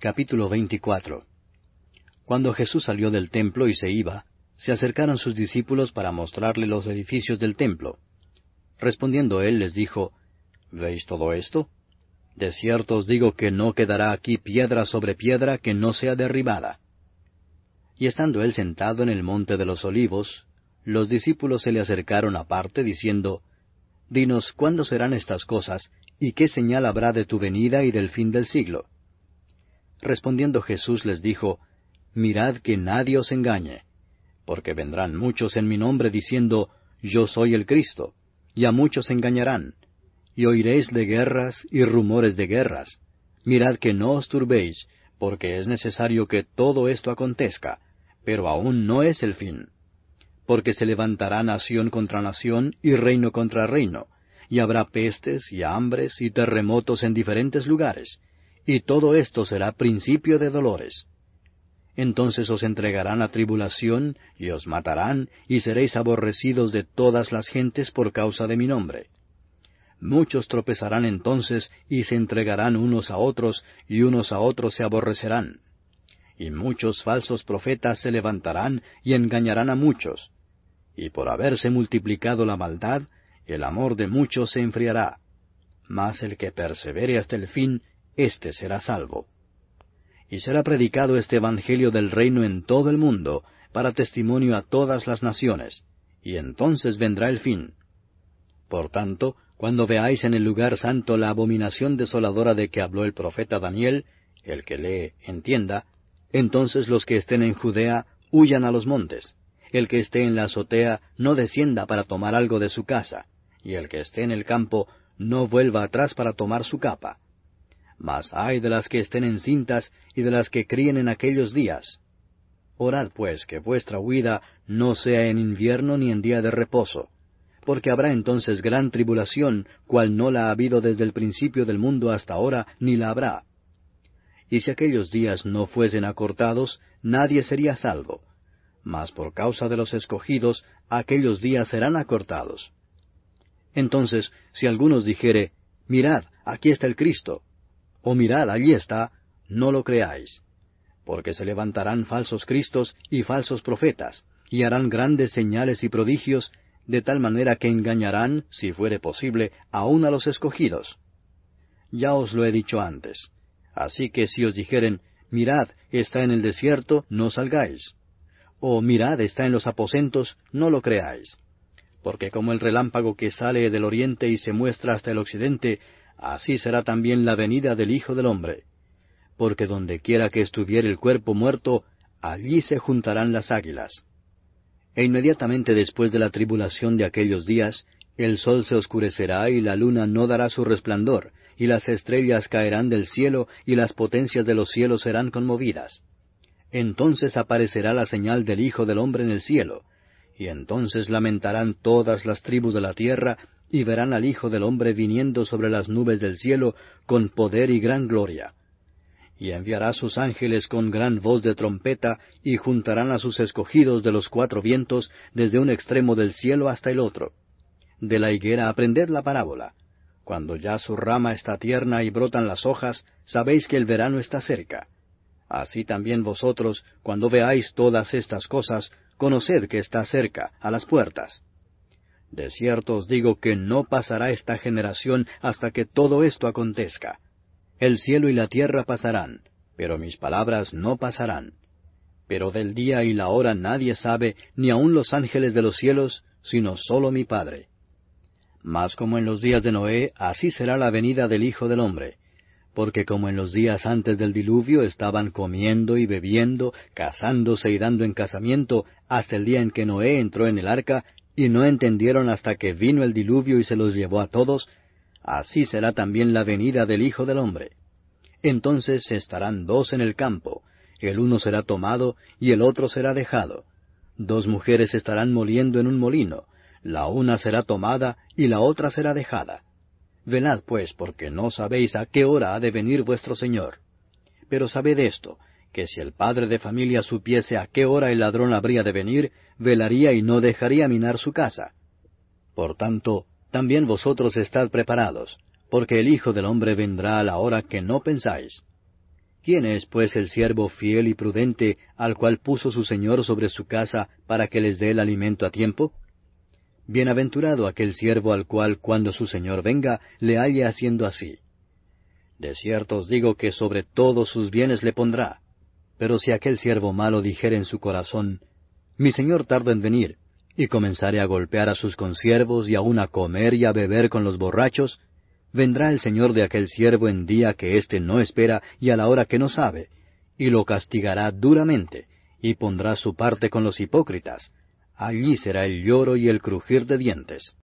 Capítulo 24. Cuando Jesús salió del templo y se iba, se acercaron sus discípulos para mostrarle los edificios del templo. Respondiendo él les dijo, ¿Veis todo esto? De cierto os digo que no quedará aquí piedra sobre piedra que no sea derribada. Y estando él sentado en el monte de los olivos, los discípulos se le acercaron aparte, diciendo, Dinos, ¿cuándo serán estas cosas, y qué señal habrá de tu venida y del fin del siglo? Respondiendo Jesús les dijo, Mirad que nadie os engañe, porque vendrán muchos en mi nombre diciendo, Yo soy el Cristo, y a muchos engañarán. Y oiréis de guerras y rumores de guerras. Mirad que no os turbéis, porque es necesario que todo esto acontezca, pero aún no es el fin. Porque se levantará nación contra nación y reino contra reino, y habrá pestes y hambres y terremotos en diferentes lugares, y todo esto será principio de dolores. Entonces os entregarán a tribulación, y os matarán, y seréis aborrecidos de todas las gentes por causa de mi nombre. Muchos tropezarán entonces, y se entregarán unos a otros, y unos a otros se aborrecerán. Y muchos falsos profetas se levantarán, y engañarán a muchos. Y por haberse multiplicado la maldad, el amor de muchos se enfriará. Mas el que persevere hasta el fin, éste será salvo. Y será predicado este Evangelio del reino en todo el mundo, para testimonio a todas las naciones, y entonces vendrá el fin. Por tanto, cuando veáis en el lugar santo la abominación desoladora de que habló el profeta Daniel, el que lee, entienda, entonces los que estén en Judea huyan a los montes. El que esté en la azotea no descienda para tomar algo de su casa, y el que esté en el campo no vuelva atrás para tomar su capa. Mas ay de las que estén encintas y de las que críen en aquellos días. Orad pues que vuestra huida no sea en invierno ni en día de reposo, porque habrá entonces gran tribulación, cual no la ha habido desde el principio del mundo hasta ahora, ni la habrá. Y si aquellos días no fuesen acortados, nadie sería salvo. Mas por causa de los escogidos, aquellos días serán acortados. Entonces, si algunos dijere, Mirad, aquí está el Cristo, o mirad, allí está, no lo creáis. Porque se levantarán falsos cristos y falsos profetas, y harán grandes señales y prodigios, de tal manera que engañarán, si fuere posible, aun a los escogidos. Ya os lo he dicho antes. Así que si os dijeren, Mirad, está en el desierto, no salgáis. O mirad, está en los aposentos, no lo creáis. Porque como el relámpago que sale del oriente y se muestra hasta el occidente, así será también la venida del Hijo del Hombre. Porque donde quiera que estuviere el cuerpo muerto, allí se juntarán las águilas. E inmediatamente después de la tribulación de aquellos días, el sol se oscurecerá y la luna no dará su resplandor, y las estrellas caerán del cielo y las potencias de los cielos serán conmovidas. Entonces aparecerá la señal del Hijo del Hombre en el cielo, y entonces lamentarán todas las tribus de la tierra, y verán al Hijo del Hombre viniendo sobre las nubes del cielo con poder y gran gloria. Y enviará sus ángeles con gran voz de trompeta, y juntarán a sus escogidos de los cuatro vientos, desde un extremo del cielo hasta el otro. De la higuera aprended la parábola. Cuando ya su rama está tierna y brotan las hojas, sabéis que el verano está cerca. Así también vosotros, cuando veáis todas estas cosas, conoced que está cerca, a las puertas. De cierto os digo que no pasará esta generación hasta que todo esto acontezca. El cielo y la tierra pasarán, pero mis palabras no pasarán. Pero del día y la hora nadie sabe, ni aun los ángeles de los cielos, sino sólo mi Padre. Mas como en los días de Noé, así será la venida del Hijo del Hombre. Porque como en los días antes del diluvio estaban comiendo y bebiendo, casándose y dando en casamiento, hasta el día en que Noé entró en el arca, y no entendieron hasta que vino el diluvio y se los llevó a todos, así será también la venida del Hijo del Hombre. Entonces estarán dos en el campo, el uno será tomado y el otro será dejado. Dos mujeres estarán moliendo en un molino, la una será tomada y la otra será dejada. Velad pues, porque no sabéis a qué hora ha de venir vuestro Señor. Pero sabed esto, que si el padre de familia supiese a qué hora el ladrón habría de venir, velaría y no dejaría minar su casa. Por tanto, también vosotros estad preparados, porque el Hijo del Hombre vendrá a la hora que no pensáis. ¿Quién es, pues, el siervo fiel y prudente, al cual puso su señor sobre su casa para que les dé el alimento a tiempo? Bienaventurado aquel siervo al cual, cuando su señor venga, le halle haciendo así. De cierto os digo que sobre todos sus bienes le pondrá. Pero si aquel siervo malo dijere en su corazón, mi señor tarda en venir, y comenzare a golpear a sus consiervos, y aun a comer y a beber con los borrachos, vendrá el señor de aquel siervo en día que éste no espera y a la hora que no sabe, y lo castigará duramente, y pondrá su parte con los hipócritas. Allí será el lloro y el crujir de dientes.